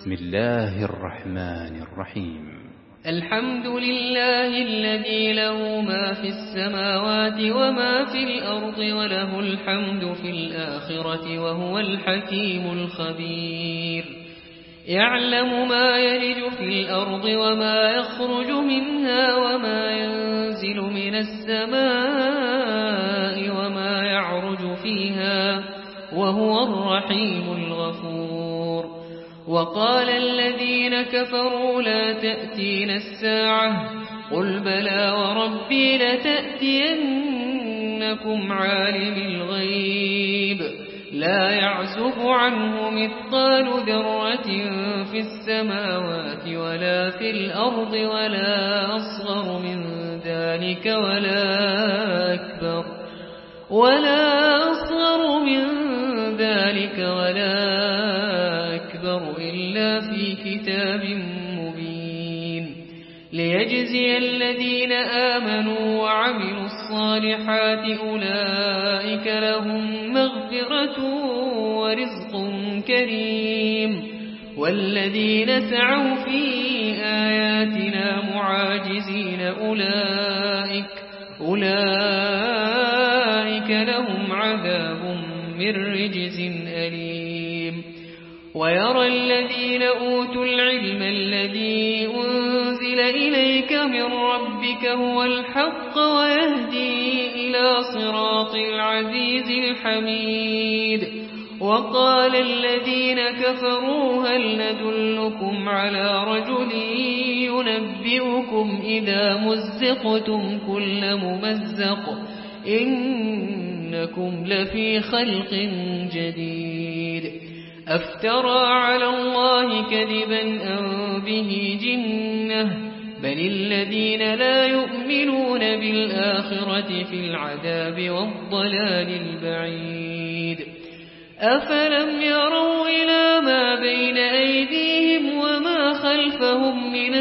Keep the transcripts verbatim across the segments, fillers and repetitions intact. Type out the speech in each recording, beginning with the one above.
بسم الله الرحمن الرحيم. الحمد لله الذي له ما في السماوات وما في الأرض وله الحمد في الآخرة وهو الحكيم الخبير. يعلم ما يلج في الأرض وما يخرج منها وما ينزل من السماء وما يعرج فيها وهو الرحيم الغفور. وقال الذين كفروا لا تأتينا الساعة قل بلى وربي لتأتينكم عالم الغيب لا يعزب عنه مثقال ذرة في السماوات ولا في الأرض ولا أصغر من ذلك ولا أكبر ولا أصغر من ذلك ولا أكبر إلا في كتاب مبين ليجزي الذين آمنوا وعملوا الصالحات أولئك لهم مغفرة ورزق كريم. والذين سعوا في آياتنا معاجزين أولئك أولئك لهم عذاب من رجز أليم. ويرى الذين أوتوا العلم الذي أنزل إليك من ربك هو الحق ويهدي إلى صراط العزيز الحميد. وقال الذين كفروا هل ندلكم على رجل ينبئكم إذا مزقتم كل ممزق إنكم لفي خلق جديد. أفترى على الله كذبا أم به جنة بل الذين لا يؤمنون بالآخرة في العذاب والضلال البعيد. أفلم يروا إلى ما بين أيديهم وما خلفهم من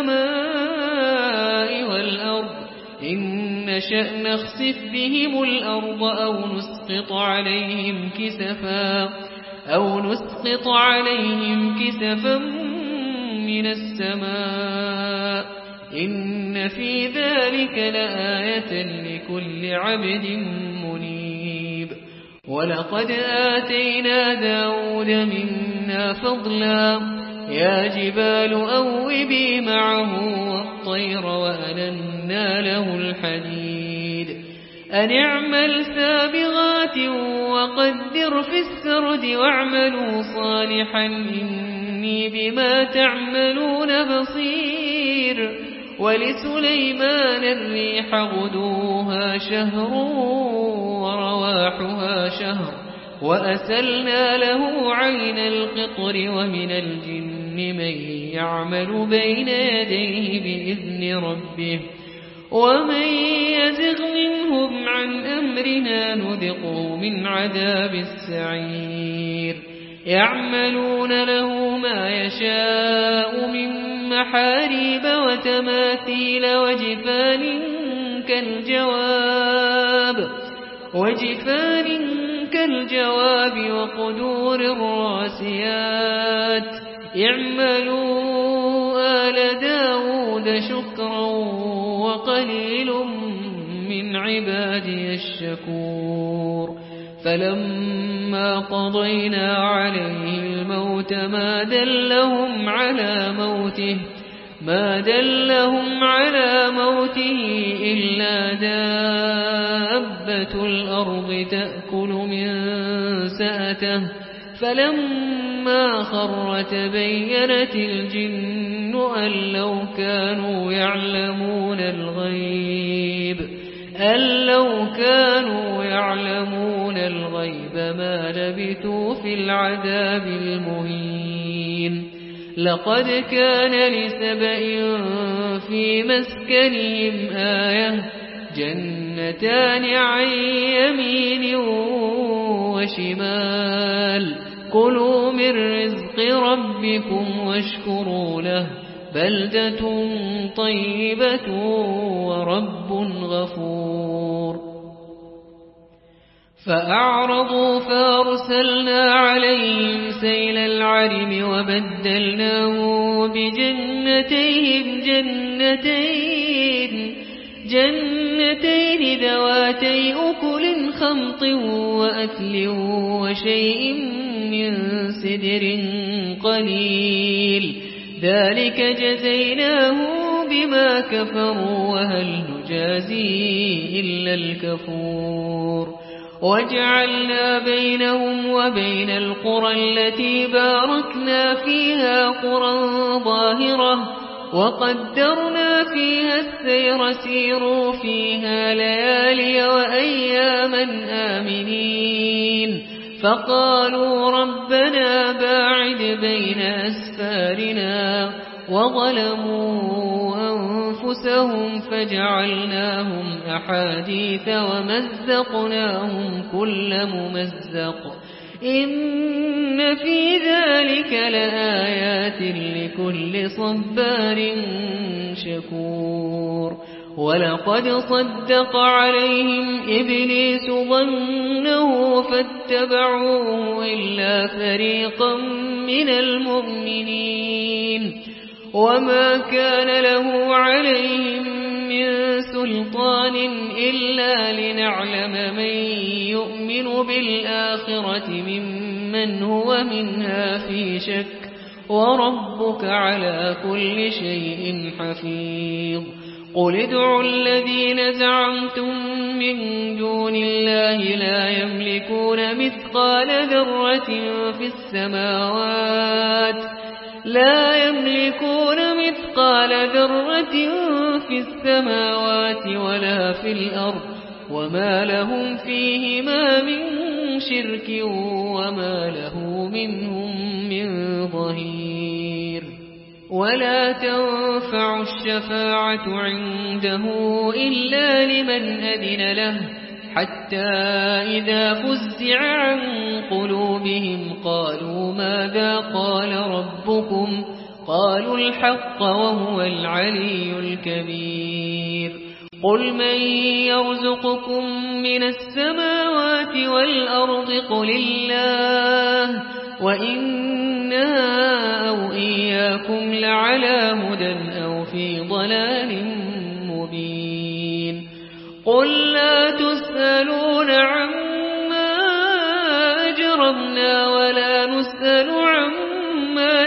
السماء والأرض إن نشأ نخسف بهم الأرض أو نسقط عليهم كسفا أو نسقط عليهم كسفا من السماء إن في ذلك لآية لكل عبد منيب. ولقد آتينا داود منا فضلا يا جبال أوبي معه والطير وألنا له الحديد أن اعمل سابغات وقدر في السرد واعملوا صالحا إني بما تعملون بصير. ولسليمان الريح غدوها شهر ورواحها شهر وأسلنا له عين القطر ومن الجن من يعمل بين يديه بإذن ربه ومن يزغ منهم عن أمرنا نذقه من عذاب السعير. يعملون له ما يشاء من محاريب وتماثيل وجفان كالجواب وجفان كالجواب وقدور الراسيات. اعملوا آل داود شكرا وقليل من عبادي الشكور. فلما قضينا عليه الموت ما دلهم على موته ما دلهم على موته إلا دابة الأرض تأكل من سأته فلما خر تبينت الجن أن لو كانوا يعلمون الغيب أن لو كانوا يعلمون الغيب ما لبثوا في العذاب المهين. لقد كان لسبإ في مسكنهم آية جنتان عن يمين وشمال كلوا من رزق ربكم واشكروا له بلدة طيبة ورب غفور. فأعرضوا فأرسلنا عليهم سيل العرم وبدلناهم بجنتيهم جنتين جنتين ذواتي أكل خمط وأثل وشيء من سدر قليل ذلك جزيناهم بما كفروا وهل نجازي إلا الكفور وجعلنا بينهم وبين القرى التي باركنا فيها قرى ظاهرة وقدرنا فيها السير سيروا فيها ليالي وأياما آمنين فقالوا ربنا باعد بين أسفارنا وظلموا أنفسهم فجعلناهم أحاديث ومزقناهم كل ممزق إن في ذلك لآيات لكل صبار شكور ولقد صدق عليهم إبليس ظنه فاتبعوه إلا فريقا من المؤمنين وما كان له عليهم من سلطان إلا لنعلم من يؤمن بالآخرة ممن هو منها في شك وربك على كل شيء حفيظ قل ادعوا الذين زعمتم من دون الله لا يملكون مثقال ذرة في السماوات لا يملكون مثقال ذرة في السماوات ولا في الأرض وما لهم فيهما من شرك وما له منهم من ظهير ولا تنفع الشفاعة عنده إلا لمن أذن له حتى إذا فزع عن قلوبهم قالوا ماذا قال ربكم قالوا الحق وهو العلي الكبير قل من يرزقكم من السماوات والأرض قل الله وإنا أو إياكم لعلى هدى أو في ضلال مبين قل لا تسألون عما أجرمنا ولا نسأل عما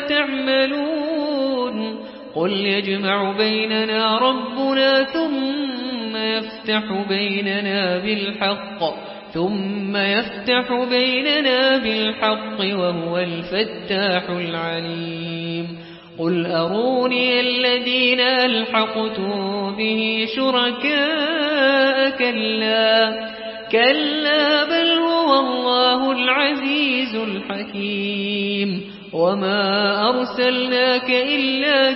تعملون قل يجمع بيننا ربنا ثم يفتح بيننا بالحق ثم يفتح بيننا بالحق وهو الفتاح العليم قل أروني الذين ألحقتم به شركاء كلا كلا بل هو الله العزيز الحكيم وما أرسلناك إلا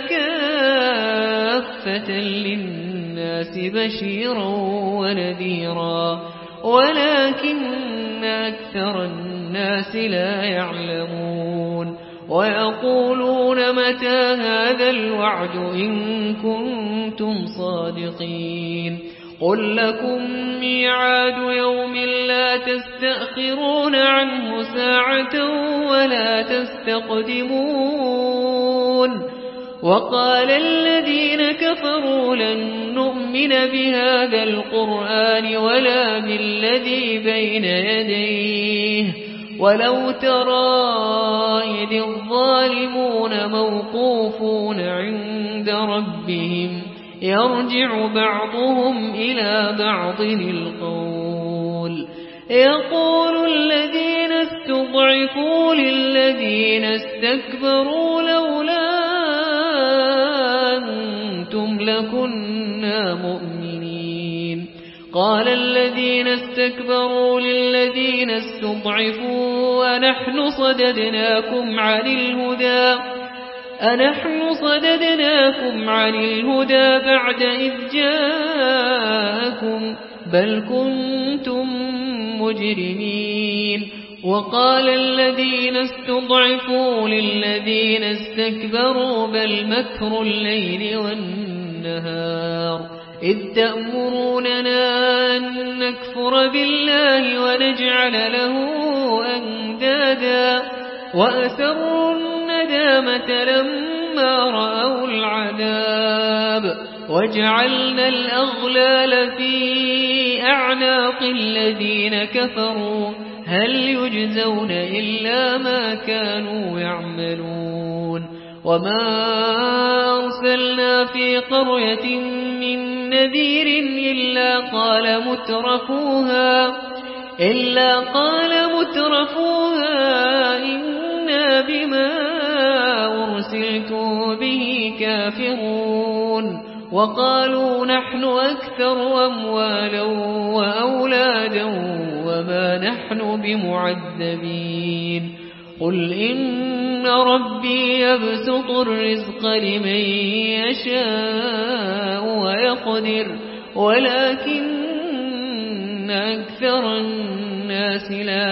كافة للناس بشيرا ونذيرا ولكن أكثر الناس لا يعلمون ويقولون متى هذا الوعد إن كنتم صادقين قل لكم ميعاد يوم لا تستأخرون عنه ساعة ولا تستقدمون وقال الذين كفروا لن نؤمن بهذا القرآن ولا بالذي بين يديه ولو ترى إذ الظالمون موقوفون عند ربهم يرجع بعضهم إلى بعض القول يقول الذين استضعفوا للذين استكبروا لولا أنتم لكنا مؤمنين قال الذين استكبروا للذين استضعفوا أنحن صددناكم عن الهدى أنحن صددناكم عن الهدى بعد إذ جاءكم بل كنتم مجرمين وقال الذين استضعفوا للذين استكبروا بل مكر الليل والنهار إذ تأمروننا أن نكفر بالله ونجعل له أندادا وأسروا الندامة لما رأوا العذاب وجعلنا الأغلال في أعناق الذين كفروا هل يجزون إلا ما كانوا يعملون وما أرسلنا في قرية من نذير إلا قال مترفوها إلا قال مترفوها إنا بما أرسلتم به كافرون وقالوا نحن أكثر أموالا وأولادا وما نحن بمعذبين قل إن ربي يبسط الرزق لمن يشاء ويقدر ولكن أكثر الناس لا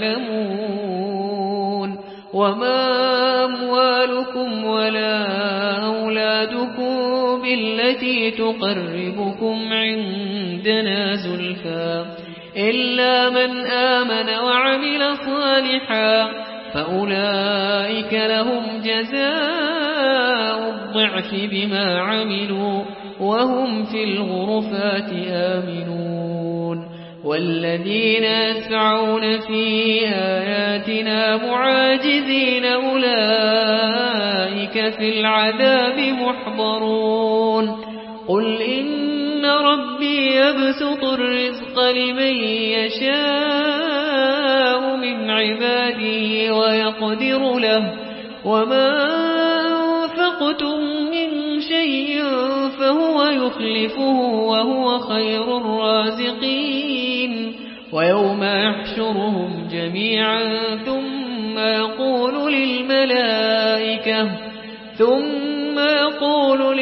يعلمون وما أموالكم ولا أولادكم بالتي تقربكم عندنا زلفى إلا من آمن وعمل صالحا فأولئك لهم جزاء الضعف بما عملوا وهم في الغرفات آمنون والذين يسعون في آياتنا معاجزين أولئك في العذاب محضرون قل إن ربي يبسط الرزق لمن يشاء من عباده ويقدر له وما أنفقتم من شيء فهو يخلفه وهو خير الرازقين ويوم يحشرهم جميعا ثم يقول للملائكة ثم يقول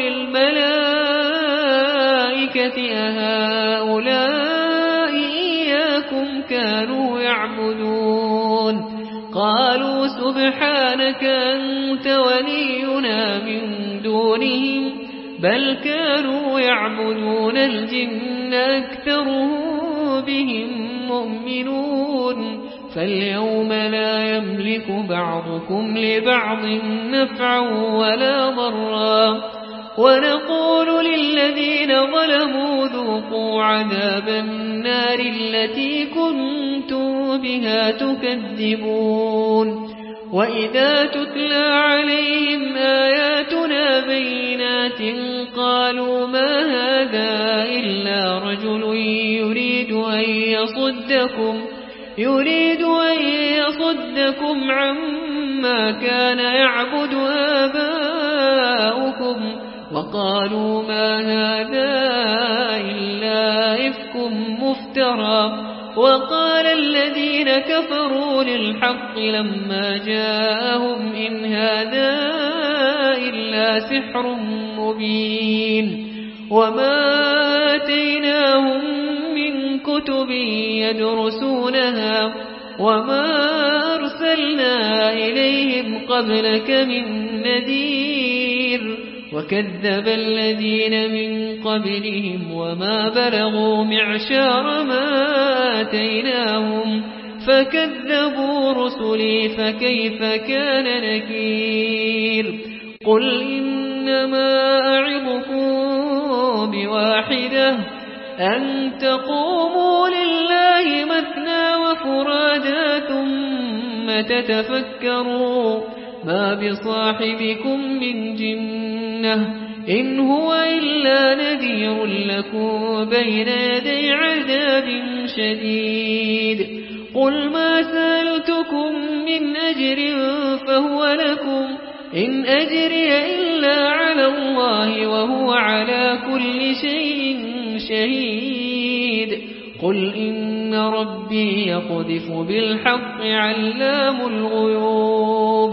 للملائكة أهؤلاء إياكم كانوا يعبدون قالوا سبحانك أنت ولينا من دونهم بل كانوا يعبدون الجن أكثرهم بهم مؤمنون فاليوم لا يملك بعضكم لبعض نفعا ولا ضرا ونقول للذين ظلموا ذوقوا عذاب النار التي كنتم بها تكذبون وإذا تتلى عليهم آياتنا بينات قالوا ما هذا إلا رجل يريد أن يصدكم يريد أن يصدكم عما كان يعبد آباؤكم وقالوا ما هذا إلا إفك مفترى وقال الذين كفروا للحق لما جاءهم إن هذا إلا سحر مبين وما آتيناهم من كتب يدرسونها وما أرسلنا إليهم قبلك من نذير وكذب الذين من قبلهم وما بلغوا معشار ما آتيناهم فكذبوا رسلي فكيف كان نكير قل إنما أعظكم بواحدة أن تقوموا لله مثنى وفرادا ثم تتفكروا ما بصاحبكم من جنة إن هو إلا نذير لكم بين يدي عذاب شديد قل ما سألتكم من أجر فهو لكم إن أجري إلا على الله وهو على كل شيء شهيد قل إن ربي يقذف بالحق علام الغيوب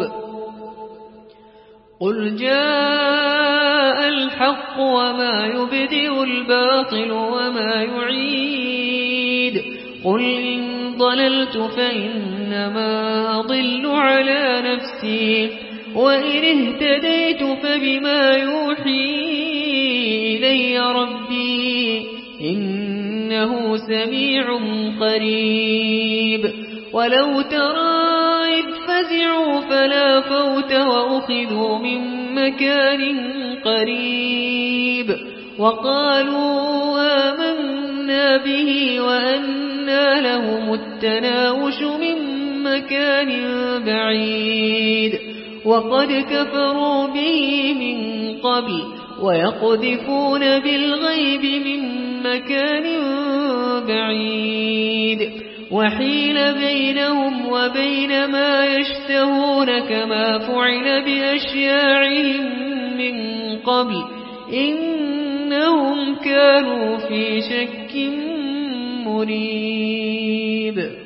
قل جاء الحق وما يبدئ الباطل وما يعيد قل إن ضللت فإنما أضل على نفسي وإن اهتديت فبما يوحي إلي ربي إنه سميع قريب ولو ترى إذ فزعوا فلا فوت وأخذوا من مكان قريب وقالوا آمنا به وأنى لهم التناوش من مكان بعيد وقد كفروا به من قبل ويقذفون بالغيب من مكان بعيد وحيل بينهم وبين ما يشتهون كما فعل بأشياعهم من قبل إنهم كانوا في شك مريب.